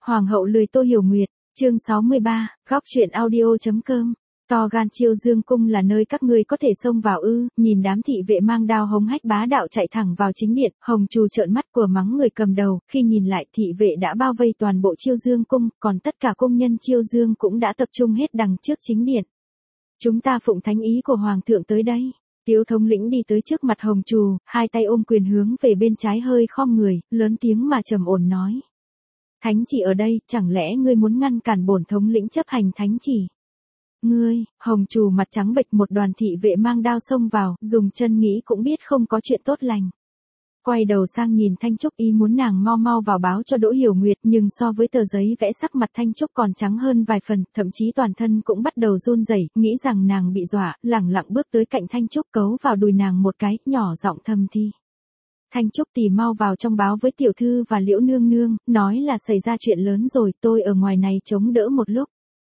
Hoàng hậu lười Tô Hiểu Nguyệt, chương 63, góc truyện audio.com. To gan Chiêu Dương cung là nơi các ngươi có thể xông vào ư? Nhìn đám thị vệ mang đao hống hách bá đạo chạy thẳng vào chính điện, Hồng Trù trợn mắt của mắng người cầm đầu, khi nhìn lại thị vệ đã bao vây toàn bộ Chiêu Dương cung, còn tất cả cung nhân Chiêu Dương cũng đã tập trung hết đằng trước chính điện. Chúng ta phụng thánh ý của hoàng thượng tới đây. Tiếu thống lĩnh đi tới trước mặt Hồng Trù, hai tay ôm quyền hướng về bên trái hơi khom người, lớn tiếng mà trầm ổn nói. Thánh chỉ ở đây, chẳng lẽ ngươi muốn ngăn cản bổn thống lĩnh chấp hành thánh chỉ? Ngươi, Hồng Trù mặt trắng bệch, một đoàn thị vệ mang đao xông vào, dùng chân nghĩ cũng biết không có chuyện tốt lành. Quay đầu sang nhìn Thanh Trúc, ý muốn nàng mau mau vào báo cho Đỗ Hiểu Nguyệt, nhưng so với tờ giấy vẽ sắc mặt Thanh Trúc còn trắng hơn vài phần, thậm chí toàn thân cũng bắt đầu run rẩy, nghĩ rằng nàng bị dọa, lẳng lặng bước tới cạnh Thanh Trúc, cấu vào đùi nàng một cái, nhỏ giọng thầm thì. Thanh Trúc tỉ mau vào trong báo với tiểu thư và Liễu nương nương, nói là xảy ra chuyện lớn rồi, tôi ở ngoài này chống đỡ một lúc.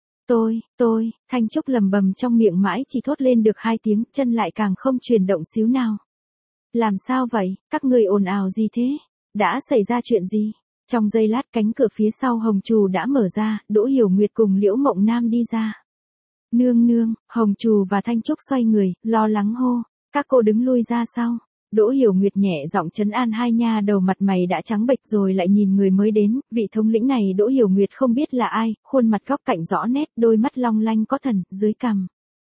Tôi, Thanh Trúc lầm bầm trong miệng mãi chỉ thốt lên được 2 tiếng, chân lại càng không chuyển động xíu nào. Làm sao vậy, các người ồn ào gì thế? Đã xảy ra chuyện gì? Trong giây lát cánh cửa phía sau Hồng Trù đã mở ra, Đỗ Hiểu Nguyệt cùng Liễu Mộng Nam đi ra. Nương nương, Hồng Trù và Thanh Trúc xoay người, lo lắng hô, các cô đứng lui ra sau. Đỗ Hiểu Nguyệt nhẹ giọng trấn an hai nha đầu, mặt mày đã trắng bệch rồi lại nhìn người mới đến, vị thống lĩnh này Đỗ Hiểu Nguyệt không biết là ai, khuôn mặt góc cạnh rõ nét, đôi mắt long lanh có thần, dưới cằm.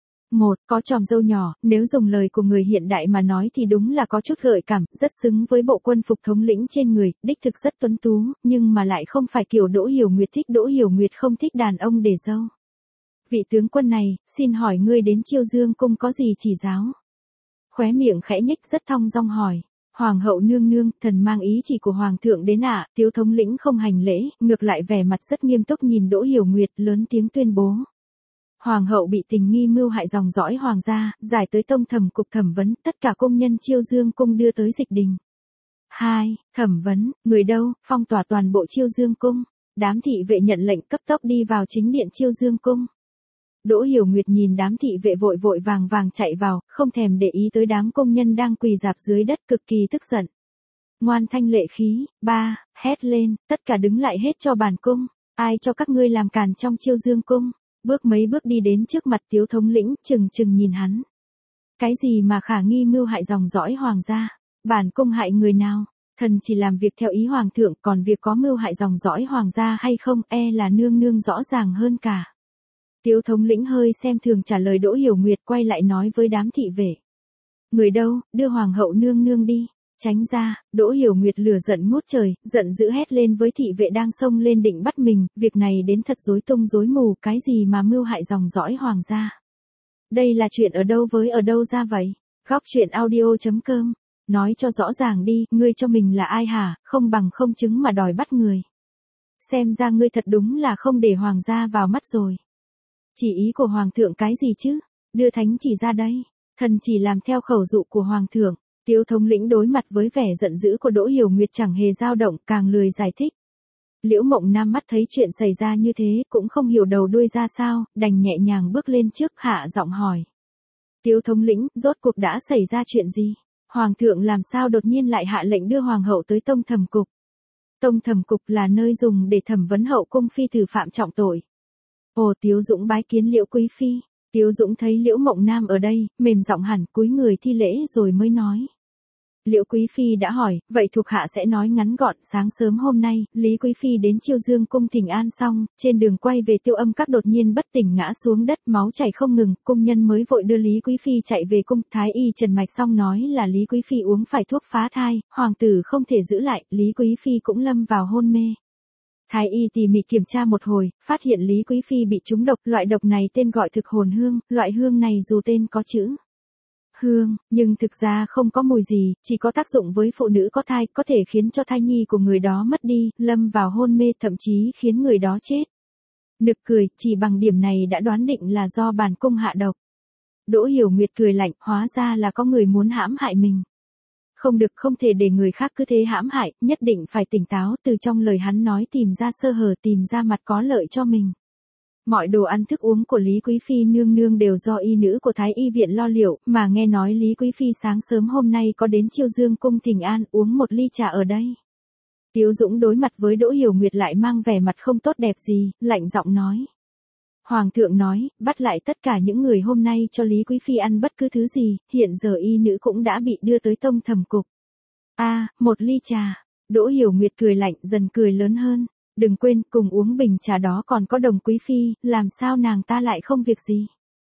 Có tròm râu nhỏ, nếu dùng lời của người hiện đại mà nói thì đúng là có chút gợi cảm, rất xứng với bộ quân phục thống lĩnh trên người, đích thực rất tuấn tú, nhưng mà lại không phải kiểu Đỗ Hiểu Nguyệt thích. Đỗ Hiểu Nguyệt không thích đàn ông để dâu. Vị tướng quân này, xin hỏi ngươi đến Chiêu Dương cung có gì chỉ giáo? Khóe miệng khẽ nhếch rất thong dong hỏi. Hoàng hậu nương nương, thần mang ý chỉ của hoàng thượng đến ạ. Tiếu thống lĩnh không hành lễ, ngược lại vẻ mặt rất nghiêm túc nhìn Đỗ Hiểu Nguyệt, lớn tiếng tuyên bố. Hoàng hậu bị tình nghi mưu hại dòng dõi hoàng gia, giải tới tông thẩm cục thẩm vấn, tất cả công nhân Chiêu Dương cung đưa tới dịch đình. 2. Thẩm vấn, người đâu, phong tỏa toàn bộ Chiêu Dương cung. Đám thị vệ nhận lệnh cấp tốc đi vào chính điện Chiêu Dương cung. Đỗ Hiểu Nguyệt nhìn đám thị vệ vội vội vàng vàng chạy vào, không thèm để ý tới đám công nhân đang quỳ rạp dưới đất, cực kỳ tức giận. Ngoan thanh lệ khí, hét lên, tất cả đứng lại hết cho bản cung, ai cho các ngươi làm càn trong Chiêu Dương cung. Bước mấy bước đi đến trước mặt Tiếu thống lĩnh, chừng nhìn hắn. Cái gì mà khả nghi mưu hại dòng dõi hoàng gia? Bản cung hại người nào? Thần chỉ làm việc theo ý hoàng thượng, còn việc có mưu hại dòng dõi hoàng gia hay không, là nương nương rõ ràng hơn cả. Tiếu thống lĩnh hơi xem thường trả lời Đỗ Hiểu Nguyệt, quay lại nói với đám thị vệ. Người đâu, đưa hoàng hậu nương nương đi. Tránh ra. Đỗ Hiểu Nguyệt lửa giận ngút trời, giận dữ hét lên với thị vệ đang xông lên định bắt mình, việc này đến thật rối tung rối mù, cái gì mà mưu hại dòng dõi hoàng gia. Đây là chuyện ở đâu với ở đâu ra vậy? Góc truyện audio.com. Nói cho rõ ràng đi, ngươi cho mình là ai hả, không bằng không chứng mà đòi bắt người. Xem ra ngươi thật đúng là không để hoàng gia vào mắt rồi. Chỉ ý của hoàng thượng cái gì chứ? Đưa thánh chỉ ra đây. Thần chỉ làm theo khẩu dụ của hoàng thượng. Tiếu thống lĩnh đối mặt với vẻ giận dữ của Đỗ Hiểu Nguyệt chẳng hề dao động, càng lười giải thích. Liễu Mộng Nam mắt thấy chuyện xảy ra như thế, cũng không hiểu đầu đuôi ra sao, đành nhẹ nhàng bước lên trước, hạ giọng hỏi. Tiếu thống lĩnh, rốt cuộc đã xảy ra chuyện gì? Hoàng thượng làm sao đột nhiên lại hạ lệnh đưa hoàng hậu tới tông thẩm cục? Tông thẩm cục là nơi dùng để thẩm vấn hậu cung phi tử phạm trọng tội. Ồ, Tiếu Dũng bái kiến Liễu quý phi. Tiếu Dũng thấy Liễu Mộng Nam ở đây, mềm giọng hẳn, cúi người thi lễ rồi mới nói. Liễu quý phi đã hỏi, vậy thuộc hạ sẽ nói ngắn gọn. Sáng sớm hôm nay, Lý quý phi đến Chiêu Dương cung thỉnh an xong, trên đường quay về Tiêu Âm các đột nhiên bất tỉnh ngã xuống đất, máu chảy không ngừng, cung nhân mới vội đưa Lý quý phi chạy về cung. Thái y trần mạch xong nói là Lý quý phi uống phải thuốc phá thai, hoàng tử không thể giữ lại, Lý quý phi cũng lâm vào hôn mê. Thái y tỉ mỉ kiểm tra một hồi, phát hiện Lý quý phi bị trúng độc, loại độc này tên gọi thực hồn hương, loại hương này dù tên có chữ hương, nhưng thực ra không có mùi gì, chỉ có tác dụng với phụ nữ có thai, có thể khiến cho thai nhi của người đó mất đi, lâm vào hôn mê, thậm chí khiến người đó chết. Nực cười, chỉ bằng điểm này đã đoán định là do bản cung hạ độc. Đỗ Hiểu Nguyệt cười lạnh, hóa ra là có người muốn hãm hại mình. Không được, không thể để người khác cứ thế hãm hại, nhất định phải tỉnh táo, từ trong lời hắn nói tìm ra sơ hở, tìm ra mặt có lợi cho mình. Mọi đồ ăn thức uống của Lý quý phi nương nương đều do y nữ của Thái y viện lo liệu, mà nghe nói Lý quý phi sáng sớm hôm nay có đến Chiêu Dương cung thỉnh an, uống một ly trà ở đây. Tiếu Dũng đối mặt với Đỗ Hiểu Nguyệt lại mang vẻ mặt không tốt đẹp gì, lạnh giọng nói. Hoàng thượng nói, bắt lại tất cả những người hôm nay cho Lý Quý Phi ăn bất cứ thứ gì, hiện giờ y nữ cũng đã bị đưa tới tông thẩm cục. Một ly trà. Đỗ Hiểu Nguyệt cười lạnh dần cười lớn hơn. Đừng quên, cùng uống bình trà đó còn có Đồng Quý Phi, làm sao nàng ta lại không việc gì.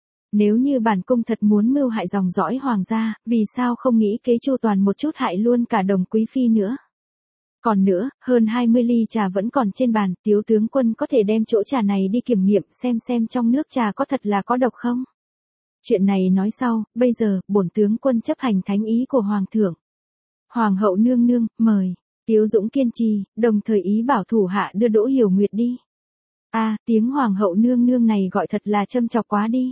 Nếu như bản cung thật muốn mưu hại dòng dõi hoàng gia, vì sao không nghĩ kế chu toàn một chút hại luôn cả Đồng Quý Phi nữa. Còn nữa, hơn 20 ly trà vẫn còn trên bàn, Tiếu tướng quân có thể đem chỗ trà này đi kiểm nghiệm xem trong nước trà có thật là có độc không? Chuyện này nói sau, bây giờ, bổn tướng quân chấp hành thánh ý của hoàng thượng. Hoàng hậu nương nương, mời. Tiếu Dũng kiên trì, đồng thời ý bảo thủ hạ đưa Đỗ Hiểu Nguyệt đi. Tiếng hoàng hậu nương nương này gọi thật là châm chọc quá đi.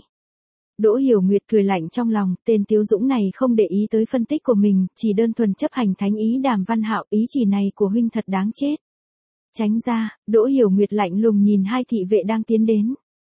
Đỗ Hiểu Nguyệt cười lạnh trong lòng, tên Tiếu Dũng này không để ý tới phân tích của mình, chỉ đơn thuần chấp hành thánh ý Đàm Văn Hạo, ý chỉ này của huynh thật đáng chết. Tránh ra, Đỗ Hiểu Nguyệt lạnh lùng nhìn hai thị vệ đang tiến đến.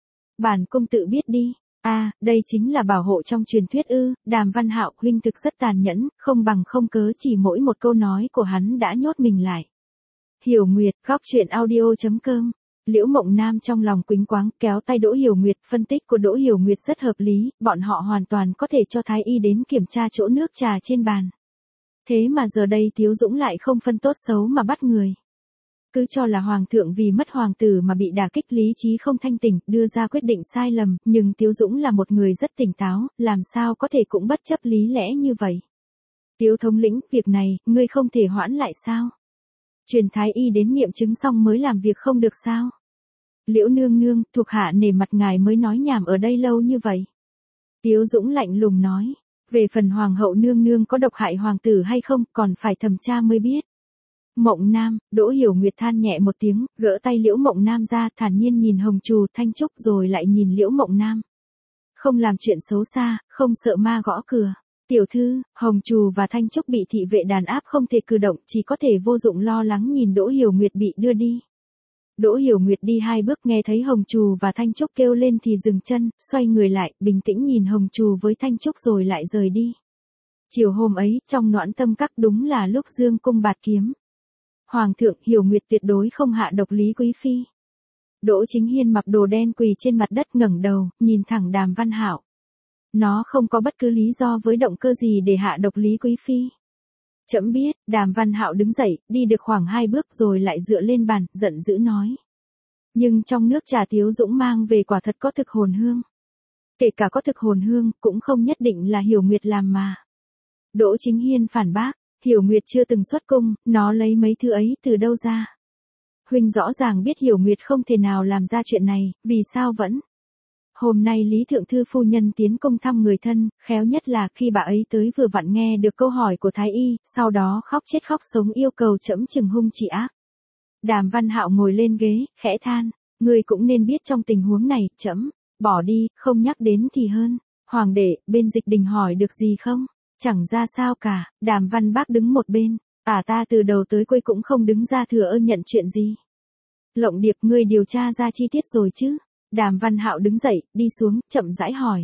Bản cung tự biết đi. Đây chính là bảo hộ trong truyền thuyết ư? Đàm Văn Hạo huynh thực rất tàn nhẫn, không bằng không cớ chỉ mỗi một câu nói của hắn đã nhốt mình lại. Hiểu Nguyệt, góc truyện audio.com. Liễu Mộng Nam trong lòng quĩnh quáng kéo tay Đỗ Hiểu Nguyệt, phân tích của Đỗ Hiểu Nguyệt rất hợp lý, bọn họ hoàn toàn có thể cho thái y đến kiểm tra chỗ nước trà trên bàn. Thế mà giờ đây Tiếu Dũng lại không phân tốt xấu mà bắt người. Cứ cho là hoàng thượng vì mất hoàng tử mà bị đả kích lý trí không thanh tỉnh, đưa ra quyết định sai lầm, nhưng Tiếu Dũng là một người rất tỉnh táo, làm sao có thể cũng bất chấp lý lẽ như vậy. Tiếu thống lĩnh, việc này, ngươi không thể hoãn lại sao? Truyền thái y đến nghiệm chứng xong mới làm việc không được sao? Liễu nương nương, thuộc hạ nể mặt ngài mới nói nhảm ở đây lâu như vậy. Tiếu Dũng lạnh lùng nói, về phần hoàng hậu nương nương có độc hại hoàng tử hay không, còn phải thẩm tra mới biết. Mộng Nam, Đỗ Hiểu Nguyệt than nhẹ một tiếng, gỡ tay Liễu Mộng Nam ra, thản nhiên nhìn Hồng Trù, Thanh Trúc rồi lại nhìn Liễu Mộng Nam. Không làm chuyện xấu xa, không sợ ma gõ cửa. Tiểu thư, Hồng Trù và Thanh Trúc bị thị vệ đàn áp không thể cử động, chỉ có thể vô dụng lo lắng nhìn Đỗ Hiểu Nguyệt bị đưa đi. Đỗ Hiểu Nguyệt đi 2 bước nghe thấy Hồng Trù và Thanh Trúc kêu lên thì dừng chân, xoay người lại, bình tĩnh nhìn Hồng Trù với Thanh Trúc rồi lại rời đi. Chiều hôm ấy, trong Noãn Tâm Các đúng là lúc dương cung bạt kiếm. Hoàng thượng, Hiểu Nguyệt tuyệt đối không hạ độc Lý Quý Phi. Đỗ Chính Hiên mặc đồ đen quỳ trên mặt đất ngẩng đầu, nhìn thẳng Đàm Văn Hạo. Nó không có bất cứ lý do với động cơ gì để hạ độc Lý Quý Phi. Trẫm biết. Đàm Văn Hạo đứng dậy, đi được khoảng 2 bước rồi lại dựa lên bàn, giận dữ nói. Nhưng trong nước trà Tiếu Dũng mang về quả thật có thực hồn hương. Kể cả có thực hồn hương, cũng không nhất định là Hiểu Nguyệt làm mà. Đỗ Chính Hiên phản bác, Hiểu Nguyệt chưa từng xuất cung, nó lấy mấy thứ ấy từ đâu ra. Huynh rõ ràng biết Hiểu Nguyệt không thể nào làm ra chuyện này, vì sao vẫn. Hôm nay Lý Thượng Thư phu nhân tiến công thăm người thân, khéo nhất là khi bà ấy tới vừa vặn nghe được câu hỏi của Thái Y, sau đó khóc chết khóc sống yêu cầu trẫm trừng hung trị ác. Đàm Văn Hạo ngồi lên ghế, khẽ than, ngươi cũng nên biết trong tình huống này, trẫm, bỏ đi, không nhắc đến thì hơn. Hoàng đệ, bên Dịch Đình hỏi được gì không? Chẳng ra sao cả. Đàm Văn Bác đứng một bên, ta từ đầu tới cuối cũng không đứng ra thừa ơn nhận chuyện gì. Lộng Điệp, ngươi điều tra ra chi tiết rồi chứ? Đàm Văn Hạo đứng dậy, đi xuống, chậm rãi hỏi.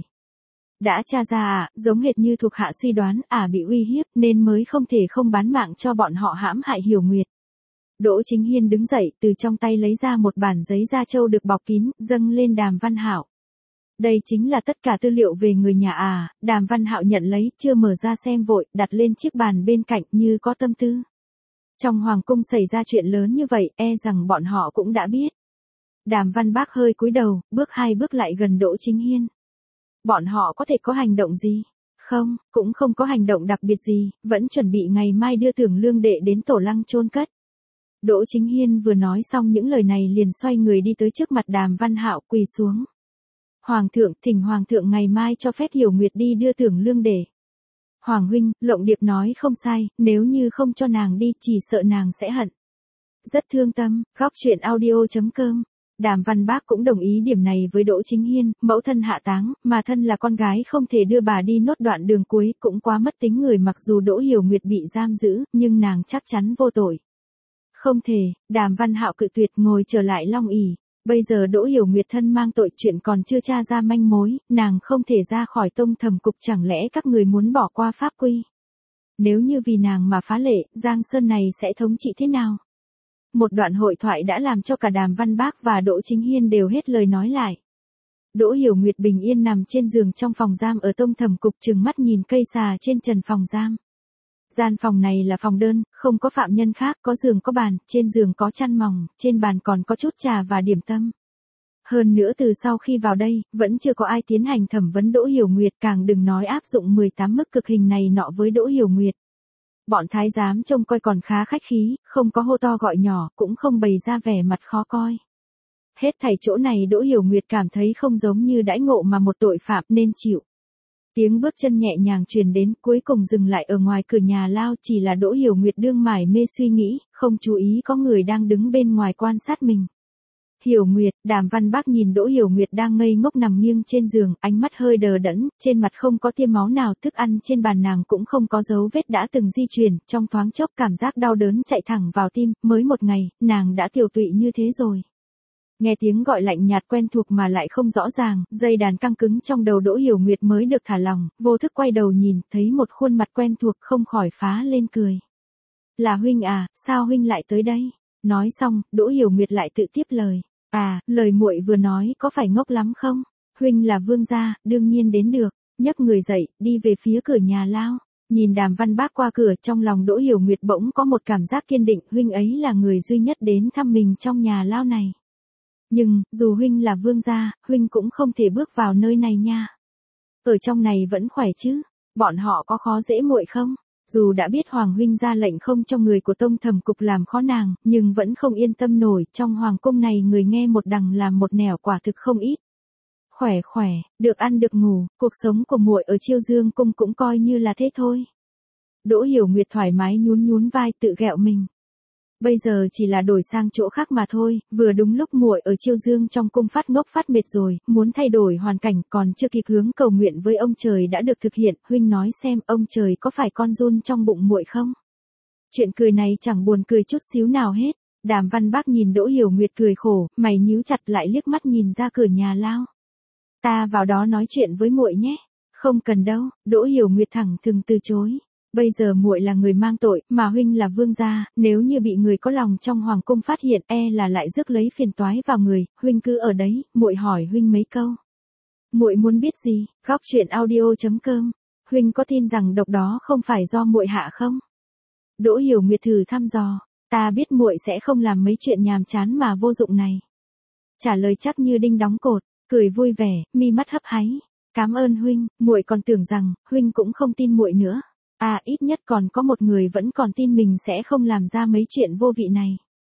Đã tra ra giống hệt như thuộc hạ suy đoán, bị uy hiếp nên mới không thể không bán mạng cho bọn họ hãm hại Hiểu Nguyệt. Đỗ Chính Hiên đứng dậy, từ trong tay lấy ra một bản giấy da trâu được bọc kín, dâng lên Đàm Văn Hạo. Đây chính là tất cả tư liệu về người nhà Đàm Văn Hạo nhận lấy, chưa mở ra xem vội, đặt lên chiếc bàn bên cạnh như có tâm tư. Trong hoàng cung xảy ra chuyện lớn như vậy, rằng bọn họ cũng đã biết. Đàm Văn Bác hơi cúi đầu, bước 2 bước lại gần Đỗ Chính Hiên. Bọn họ có thể có hành động gì? Không, cũng không có hành động đặc biệt gì, vẫn chuẩn bị ngày mai đưa Tưởng Lương đệ đến Tổ Lăng chôn cất. Đỗ Chính Hiên vừa nói xong những lời này liền xoay người đi tới trước mặt Đàm Văn Hạo, quỳ xuống. Hoàng thượng, thỉnh Hoàng thượng ngày mai cho phép Hiểu Nguyệt đi đưa Tưởng Lương đệ. Hoàng huynh, Lộng Điệp nói không sai, nếu như không cho nàng đi, chỉ sợ nàng sẽ hận. Rất thương tâm. Góc truyện audio.com. Đàm Văn Bác cũng đồng ý điểm này với Đỗ Chính Hiên, mẫu thân hạ táng, mà thân là con gái không thể đưa bà đi nốt đoạn đường cuối, cũng quá mất tính người. Mặc dù Đỗ Hiểu Nguyệt bị giam giữ, nhưng nàng chắc chắn vô tội. Không thể. Đàm Văn Hạo cự tuyệt, ngồi trở lại Long ỷ. Bây giờ Đỗ Hiểu Nguyệt thân mang tội, chuyện còn chưa tra ra manh mối, nàng không thể ra khỏi tông thẩm cục, chẳng lẽ các người muốn bỏ qua pháp quy? Nếu như vì nàng mà phá lệ, Giang Sơn này sẽ thống trị thế nào? một đoạn hội thoại đã làm cho cả Đàm Văn Bác và Đỗ Chính Hiên đều hết lời nói lại. Đỗ Hiểu Nguyệt bình yên nằm trên giường trong phòng giam ở Tông Thẩm Cục, trừng mắt nhìn cây xà trên trần phòng giam. Gian phòng này là phòng đơn, không có phạm nhân khác, có giường có bàn, trên giường có chăn mỏng, trên bàn còn có chút trà và điểm tâm. Hơn nữa từ sau khi vào đây, vẫn chưa có ai tiến hành thẩm vấn Đỗ Hiểu Nguyệt, càng đừng nói áp dụng 18 mức cực hình này nọ với Đỗ Hiểu Nguyệt. Bọn thái giám trông coi còn khá khách khí, không có hô to gọi nhỏ, cũng không bày ra vẻ mặt khó coi. Hết thảy chỗ này Đỗ Hiểu Nguyệt cảm thấy không giống như đãi ngộ mà một tội phạm nên chịu. Tiếng bước chân nhẹ nhàng truyền đến, cuối cùng dừng lại ở ngoài cửa nhà lao, chỉ là Đỗ Hiểu Nguyệt đương mải mê suy nghĩ, không chú ý có người đang đứng bên ngoài quan sát mình. Hiểu Nguyệt, Đàm Văn Bác nhìn Đỗ Hiểu Nguyệt đang ngây ngốc nằm nghiêng trên giường, ánh mắt hơi đờ đẫn, trên mặt không có tia máu nào, thức ăn trên bàn nàng cũng không có dấu vết đã từng di chuyển, trong thoáng chốc cảm giác đau đớn chạy thẳng vào tim, mới một ngày, nàng đã tiều tụy như thế rồi. Nghe tiếng gọi lạnh nhạt quen thuộc mà lại không rõ ràng, dây đàn căng cứng trong đầu Đỗ Hiểu Nguyệt mới được thả lỏng, vô thức quay đầu nhìn, thấy một khuôn mặt quen thuộc không khỏi phá lên cười. Là huynh à, sao huynh lại tới đây? Nói xong, Đỗ Hiểu Nguyệt lại tự tiếp lời. À, lời muội vừa nói có phải ngốc lắm không? Huynh là vương gia, đương nhiên đến được. Nhấc người dậy, đi về phía cửa nhà lao. Nhìn Đàm Văn Bác qua cửa, trong lòng Đỗ Hiểu Nguyệt bỗng có một cảm giác kiên định, huynh ấy là người duy nhất đến thăm mình trong nhà lao này. Nhưng, dù huynh là vương gia, huynh cũng không thể bước vào nơi này nha. Ở trong này vẫn khỏe chứ? Bọn họ có khó dễ muội không? Dù đã biết Hoàng huynh ra lệnh không cho người của Tông Thẩm Cục làm khó nàng, nhưng vẫn không yên tâm nổi, trong hoàng cung này người nghe một đằng làm một nẻo quả thực không ít. Khỏe khỏe, được ăn được ngủ, cuộc sống của muội ở Chiêu Dương cung cũng coi như là thế thôi. Đỗ Hiểu Nguyệt thoải mái nhún nhún vai tự ghẹo mình. Bây giờ chỉ là đổi sang chỗ khác mà thôi, vừa đúng lúc muội ở Chiêu Dương trong cung phát ngốc phát mệt rồi, muốn thay đổi hoàn cảnh, còn chưa kịp hướng cầu nguyện với ông trời đã được thực hiện, huynh nói xem ông trời có phải con giun trong bụng muội không? Chuyện cười này chẳng buồn cười chút xíu nào hết. Đàm Văn Bác nhìn Đỗ Hiểu Nguyệt cười khổ, mày nhíu chặt lại liếc mắt nhìn ra cửa nhà lao. Ta vào đó nói chuyện với muội nhé. Không cần đâu, Đỗ Hiểu Nguyệt thẳng thừng từ chối. Bây giờ muội là người mang tội, mà huynh là vương gia, nếu như bị người có lòng trong hoàng cung phát hiện, là lại rước lấy phiền toái vào người, huynh cứ ở đấy, muội hỏi huynh mấy câu. Muội muốn biết gì? Góc truyện audio.com. Huynh có tin rằng độc đó không phải do muội hạ không? Đỗ Hiểu Nguyệt thử thăm dò, ta biết muội sẽ không làm mấy chuyện nhàm chán mà vô dụng này. Trả lời chắc như đinh đóng cột, cười vui vẻ, mi mắt hấp háy. Cảm ơn huynh, muội còn tưởng rằng huynh cũng không tin muội nữa. À, ít nhất còn có một người vẫn còn tin mình sẽ không làm ra mấy chuyện vô vị này.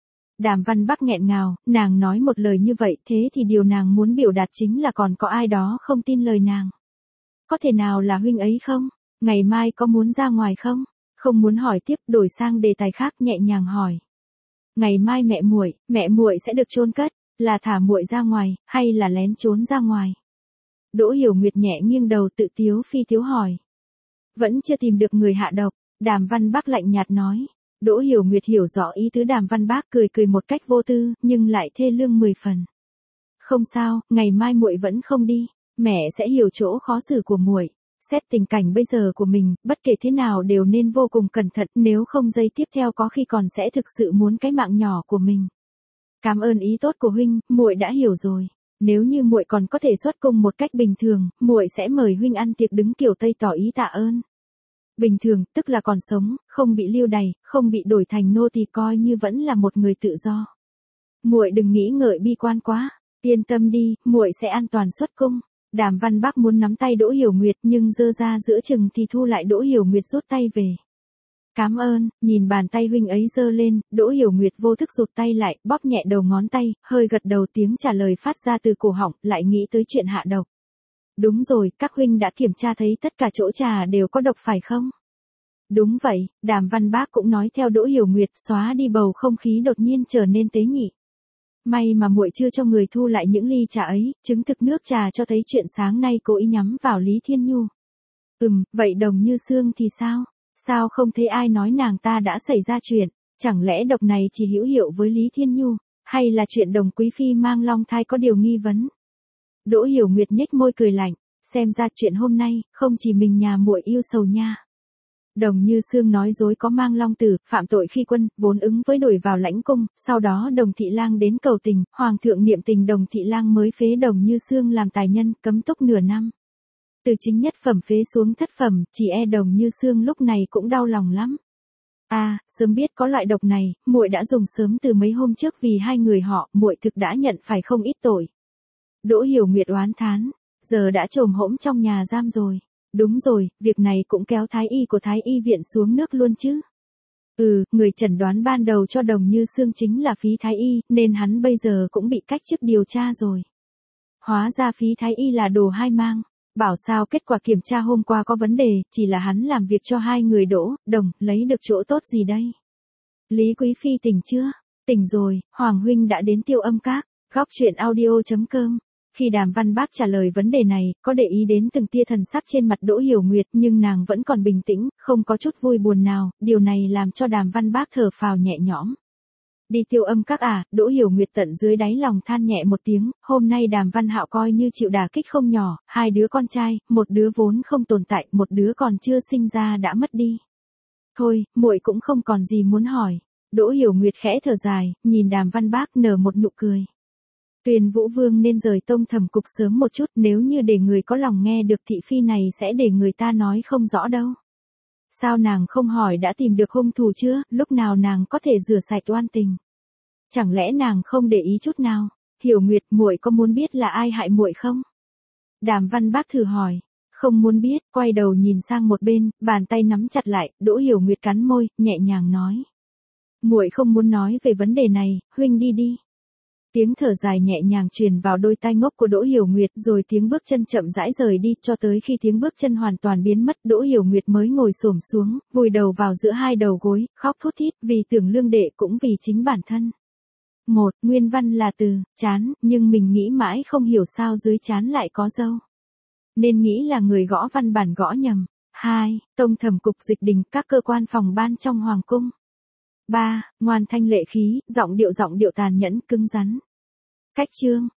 Đàm Văn Bác nghẹn ngào, nàng nói một lời như vậy, thế thì điều nàng muốn biểu đạt chính là còn có ai đó không tin lời nàng. Có thể nào là huynh ấy không? Ngày mai có muốn ra ngoài không? Không muốn hỏi tiếp, đổi sang đề tài khác, nhẹ nhàng hỏi. Ngày mai mẹ muội sẽ được chôn cất, là thả muội ra ngoài, hay là lén trốn ra ngoài? Đỗ Hiểu Nguyệt nhẹ nghiêng đầu tự tiếu phi tiếu hỏi. Vẫn chưa tìm được người hạ độc, Đàm Văn Bác lạnh nhạt nói. Đỗ Hiểu Nguyệt hiểu rõ ý tứ Đàm Văn Bác, cười cười một cách vô tư, nhưng lại thê lương 10 phần. Không sao, ngày mai muội vẫn không đi, mẹ sẽ hiểu chỗ khó xử của muội. Xét tình cảnh bây giờ của mình, bất kể thế nào đều nên vô cùng cẩn thận, nếu không giây tiếp theo có khi còn sẽ thực sự muốn cái mạng nhỏ của mình. Cảm ơn ý tốt của huynh, muội đã hiểu rồi. Nếu như muội còn có thể xuất cung một cách bình thường, muội sẽ mời huynh ăn tiệc đứng kiểu Tây tỏ ý tạ ơn. Bình thường, tức là còn sống, không bị lưu đày, không bị đổi thành nô tỳ, coi như vẫn là một người tự do. Muội đừng nghĩ ngợi bi quan quá, yên tâm đi, muội sẽ an toàn xuất cung. Đàm Văn Bác muốn nắm tay Đỗ Hiểu Nguyệt nhưng giơ ra giữa chừng thì thu lại, Đỗ Hiểu Nguyệt rút tay về. Cảm ơn, nhìn bàn tay huynh ấy giơ lên, Đỗ Hiểu Nguyệt vô thức rụt tay lại, bóp nhẹ đầu ngón tay, hơi gật đầu, tiếng trả lời phát ra từ cổ họng, lại nghĩ tới chuyện hạ độc. Đúng rồi, các huynh đã kiểm tra thấy tất cả chỗ trà đều có độc phải không? Đúng vậy, Đàm Văn Bác cũng nói theo Đỗ Hiểu Nguyệt, xóa đi bầu không khí đột nhiên trở nên tế nhị. May mà muội chưa cho người thu lại những ly trà ấy, chứng thực nước trà cho thấy chuyện sáng nay cố ý nhắm vào Lý Thiên Nhu. Vậy Đồng Như Sương thì sao? Sao không thấy ai nói nàng ta đã xảy ra chuyện? Chẳng lẽ độc này chỉ hữu hiệu với Lý Thiên Nhu, hay là chuyện Đồng Quý Phi mang long thai có điều nghi vấn? Đỗ Hiểu Nguyệt nhếch môi cười lạnh, xem ra chuyện hôm nay, không chỉ mình nhà muội yêu sầu nha. Đồng Như Xương nói dối có mang long tử, phạm tội khi quân, vốn ứng với đuổi vào lãnh cung, sau đó Đồng Thị Lang đến cầu tình, hoàng thượng niệm tình Đồng Thị Lang mới phế Đồng Như Xương làm tài nhân, cấm túc nửa năm. Từ chính nhất phẩm phế xuống thất phẩm, chỉ e Đồng Như Xương lúc này cũng đau lòng lắm. Sớm biết có loại độc này, muội đã dùng sớm từ mấy hôm trước vì hai người họ, muội thực đã nhận phải không ít tội. Đỗ Hiểu Nguyệt oán thán, giờ đã trồm hỗn trong nhà giam rồi. Đúng rồi, việc này cũng kéo thái y của thái y viện xuống nước luôn chứ. Người chẩn đoán ban đầu cho Đồng Như Xương chính là Phí thái y, nên hắn bây giờ cũng bị cách chức điều tra rồi. Hóa ra Phí thái y là đồ hai mang. Bảo sao kết quả kiểm tra hôm qua có vấn đề, chỉ là hắn làm việc cho hai người Đỗ, Đồng, lấy được chỗ tốt gì đây? Lý Quý Phi tỉnh chưa? Tỉnh rồi, Hoàng huynh đã đến Tiêu Âm Các. Góc truyện audio.com. Khi Đàm Văn Bác trả lời vấn đề này, có để ý đến từng tia thần sắc trên mặt Đỗ Hiểu Nguyệt, nhưng nàng vẫn còn bình tĩnh, không có chút vui buồn nào, điều này làm cho Đàm Văn Bác thở phào nhẹ nhõm. Đi Tiêu Âm Các Đỗ Hiểu Nguyệt tận dưới đáy lòng than nhẹ một tiếng, hôm nay Đàm Văn Hạo coi như chịu đả kích không nhỏ, hai đứa con trai, một đứa vốn không tồn tại, một đứa còn chưa sinh ra đã mất đi. Thôi, muội cũng không còn gì muốn hỏi. Đỗ Hiểu Nguyệt khẽ thở dài, nhìn Đàm Văn Bác nở một nụ cười. Tuyền Vũ Vương nên rời Tông Thẩm cục sớm một chút, nếu như để người có lòng nghe được thị phi này sẽ để người ta nói không rõ đâu. Sao nàng không hỏi đã tìm được hung thủ chưa, lúc nào nàng có thể rửa sạch oan tình? Chẳng lẽ nàng không để ý chút nào? Hiểu Nguyệt, muội có muốn biết là ai hại muội không? Đàm Văn Bác thử hỏi. Không muốn biết, quay đầu nhìn sang một bên, bàn tay nắm chặt lại, Đỗ Hiểu Nguyệt cắn môi, nhẹ nhàng nói. Muội không muốn nói về vấn đề này, huynh đi đi. Tiếng thở dài nhẹ nhàng truyền vào đôi tai ngốc của Đỗ Hiểu Nguyệt, rồi tiếng bước chân chậm rãi rời đi, cho tới khi tiếng bước chân hoàn toàn biến mất, Đỗ Hiểu Nguyệt mới ngồi xổm xuống, vùi đầu vào giữa hai đầu gối, khóc thút thít, vì tưởng Lương Đệ cũng vì chính bản thân. Nguyên văn là từ, chán, nhưng mình nghĩ mãi không hiểu sao dưới chán lại có dâu. Nên nghĩ là người gõ văn bản gõ nhầm. 2. Tông Thẩm cục dịch đình, các cơ quan phòng ban trong Hoàng cung. 3. Ngoan thanh lệ khí, giọng điệu tàn nhẫn, cứng rắn. Cách chương.